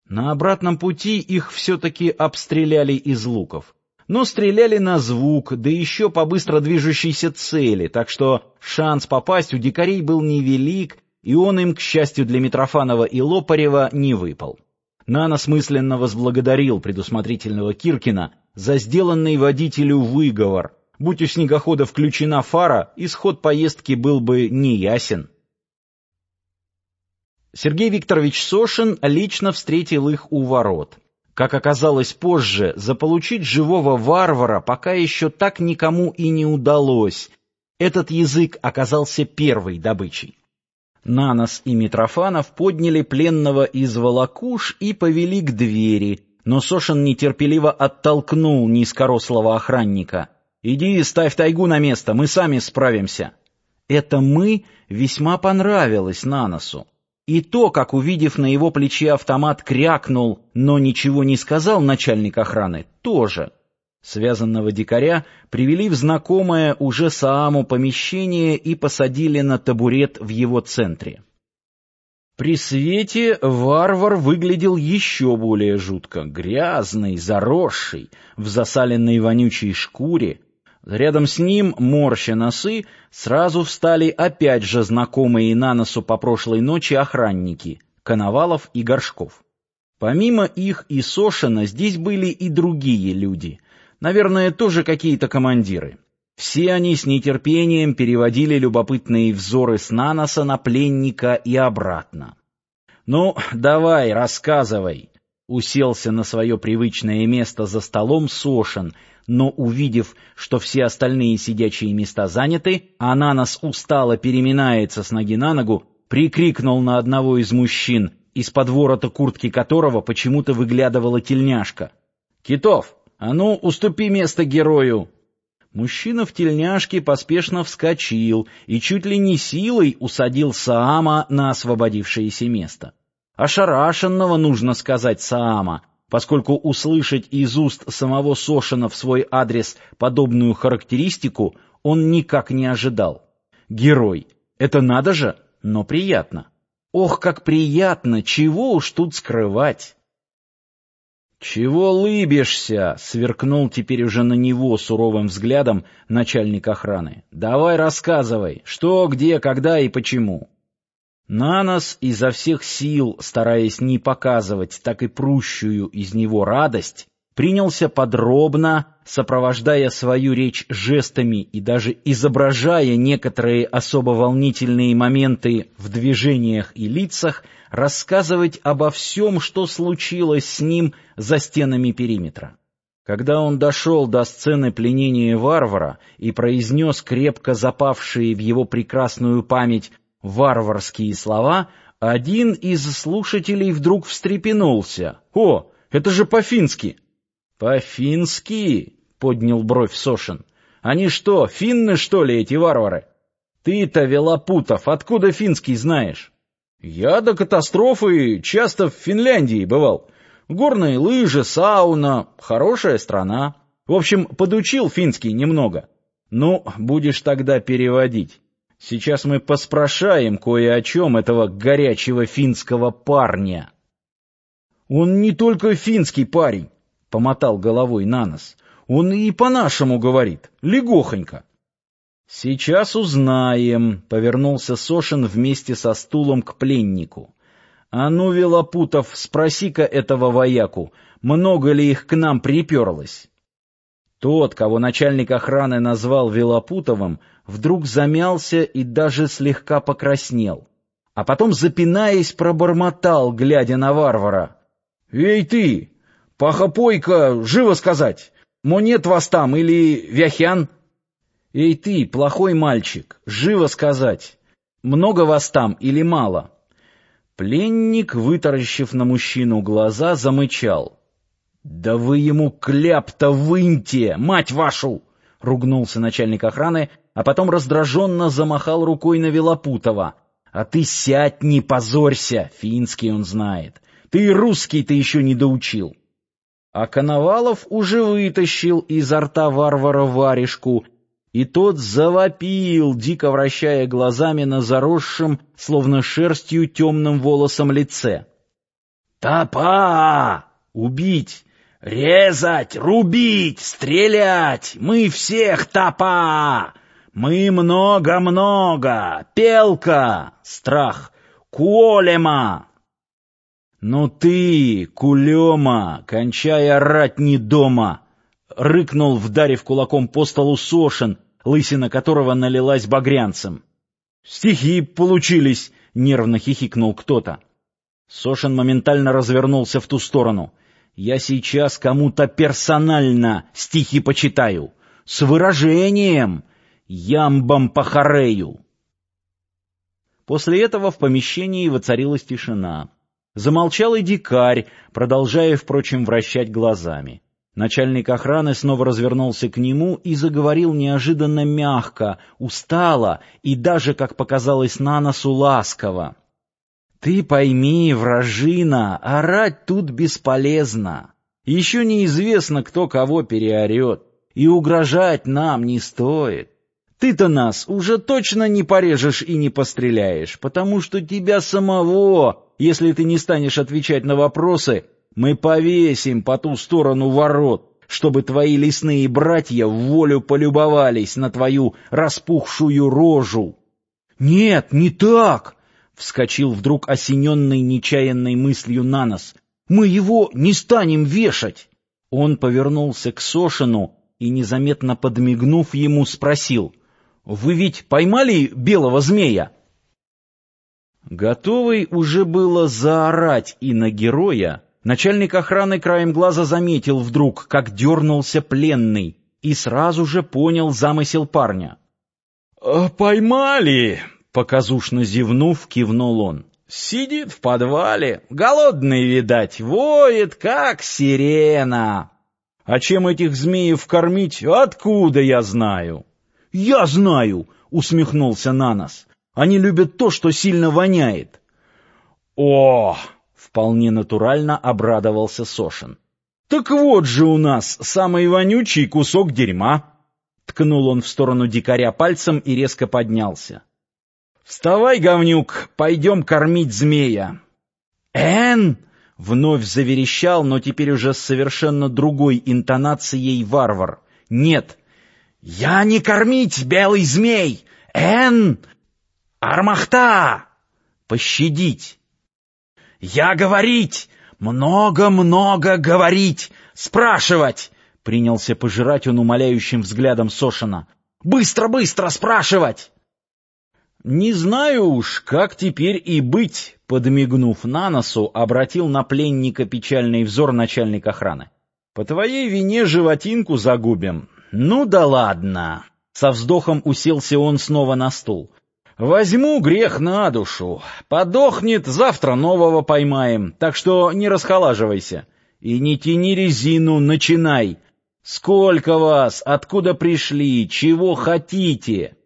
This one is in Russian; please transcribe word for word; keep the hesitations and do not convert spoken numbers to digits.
На обратном пути их все-таки обстреляли из луков. Но стреляли на звук, да еще по быстро движущейся цели, так что шанс попасть у дикарей был невелик, и он им, к счастью для Митрофанова и Лопарева, не выпал. Нанос мысленно возблагодарил предусмотрительного Киркина за сделанный водителю выговор. Будь у снегохода включена фара, исход поездки был бы неясен. Сергей Викторович Сошин лично встретил их у ворот. Как оказалось позже, заполучить живого варвара пока еще так никому и не удалось. Этот язык оказался первой добычей. Нанос и Митрофанов подняли пленного из волокуш и повели к двери, но Сошин нетерпеливо оттолкнул низкорослого охранника. «Иди, ставь тайгу на место, мы сами справимся». Это «мы» весьма понравилось Наносу. И то, как, увидев на его плече автомат, крякнул, но ничего не сказал начальник охраны, тоже. Связанного дикаря привели в знакомое уже Сааму помещение и посадили на табурет в его центре. При свете варвар выглядел еще более жутко, грязный, заросший, в засаленной вонючей шкуре. Рядом с ним, морща носы, сразу встали опять же знакомые Наносу по прошлой ночи охранники — Коновалов и Горшков. Помимо их и Сошина здесь были и другие люди, наверное, тоже какие-то командиры. Все они с нетерпением переводили любопытные взоры с Наноса на пленника и обратно. «Ну, давай, рассказывай», — уселся на свое привычное место за столом Сошин, но, увидев, что все остальные сидячие места заняты, а Нанос устало переминается с ноги на ногу, прикрикнул на одного из мужчин, из-под ворота куртки которого почему-то выглядывала тельняшка. «Китов, а ну, уступи место герою!» Мужчина в тельняшке поспешно вскочил и чуть ли не силой усадил Саама на освободившееся место. Ошарашенного, нужно сказать, Саама, поскольку услышать из уст самого Сошина в свой адрес подобную характеристику он никак не ожидал. Герой. Это надо же, но приятно. Ох, как приятно, чего уж тут скрывать. «Чего лыбишься?» — сверкнул теперь уже на него суровым взглядом начальник охраны. «Давай рассказывай, что, где, когда и почему». Нанос изо всех сил, стараясь не показывать так и прущую из него радость, принялся подробно, сопровождая свою речь жестами и даже изображая некоторые особо волнительные моменты в движениях и лицах, рассказывать обо всем, что случилось с ним за стенами периметра. Когда он дошел до сцены пленения варвара и произнес крепко запавшие в его прекрасную память варварские слова, один из слушателей вдруг встрепенулся. «О, это же по-фински!» «По-фински?» — поднял бровь Сошин. «Они что, финны, что ли, эти варвары? Ты-то, Велопутов, откуда финский знаешь?» «Я до катастрофы часто в Финляндии бывал. Горные лыжи, сауна, хорошая страна. В общем, подучил финский немного. Ну, будешь тогда переводить. Сейчас мы поспрашаем кое о чем этого горячего финского парня». «Он не только финский парень», — помотал головой Нанос. «Он и по-нашему говорит, легохонько». «Сейчас узнаем», — повернулся Сошин вместе со стулом к пленнику. «А ну, Велопутов, спроси-ка этого вояку, много ли их к нам приперлось?» Тот, кого начальник охраны назвал Велопутовым, вдруг замялся и даже слегка покраснел. А потом, запинаясь, пробормотал, глядя на варвара. «Эй ты, пахопойка, живо сказать, мо нет вас там или вяхян?» «Эй ты, плохой мальчик, живо сказать, много вас там или мало?» Пленник, вытаращив на мужчину глаза, замычал. «Да вы ему кляп-то выньте, мать вашу!» — ругнулся начальник охраны, а потом раздраженно замахал рукой на Велопутова. «А ты сядь, не позорься, финский он знает. Ты и русский-то еще не доучил». А Коновалов уже вытащил изо рта варвара варежку, и тот завопил, дико вращая глазами на заросшем, словно шерстью темным волосом лице. «Топа! Убить! Резать! Рубить! Стрелять! Мы всех топа! Мы много-много! Пелка! Страх! Куолема!» «Ну ты, кулема, кончай орать не дома!» — рыкнул, вдарив кулаком по столу Сошин, лысина которого налилась багрянцем. «Стихи получились!» — нервно хихикнул кто-то. Сошин моментально развернулся в ту сторону. «Я сейчас кому-то персонально стихи почитаю. С выражением. Ямбом похарею». После этого в помещении воцарилась тишина. Замолчал и дикарь, продолжая, впрочем, вращать глазами. Начальник охраны снова развернулся к нему и заговорил неожиданно мягко, устало и даже, как показалось Наносу, ласково. «Ты пойми, вражина, орать тут бесполезно. Еще неизвестно, кто кого переорет, и угрожать нам не стоит. Ты-то нас уже точно не порежешь и не постреляешь, потому что тебя самого, если ты не станешь отвечать на вопросы, мы повесим по ту сторону ворот, чтобы твои лесные братья в волю полюбовались на твою распухшую рожу». «Нет, не так!» — вскочил вдруг осененный нечаянной мыслью Нанос. «Мы его не станем вешать!» Он повернулся к Сошину и, незаметно подмигнув ему, спросил: «Вы ведь поймали белого змея?» Готовый уже было заорать и на героя, начальник охраны краем глаза заметил вдруг, как дернулся пленный, и сразу же понял замысел парня. «Поймали!» — показушно зевнув, кивнул он. «Сидит в подвале, голодный, видать, воет, как сирена. А чем этих змеев кормить, откуда я знаю?» «Я знаю!» — усмехнулся Нанос. «Они любят то, что сильно воняет». «О!» — вполне натурально обрадовался Сошин. «Так вот же у нас самый вонючий кусок дерьма!» Ткнул он в сторону дикаря пальцем и резко поднялся. «Вставай, говнюк, пойдем кормить змея!» «Эн!» — вновь заверещал, но теперь уже с совершенно другой интонацией варвар. «Нет! Я не кормить, белый змей! Эн! Армахта! Пощадить! Я говорить! Много-много говорить! Спрашивать!» Принялся пожирать он умоляющим взглядом Сошина. «Быстро-быстро спрашивать!» «Не знаю уж, как теперь и быть», — подмигнув Наносу, обратил на пленника печальный взор начальник охраны. «По твоей вине животинку загубим. Ну да ладно». Со вздохом уселся он снова на стул. «Возьму грех на душу. Подохнет, завтра нового поймаем, так что не расхолаживайся. И не тяни резину, начинай. Сколько вас, откуда пришли, чего хотите?»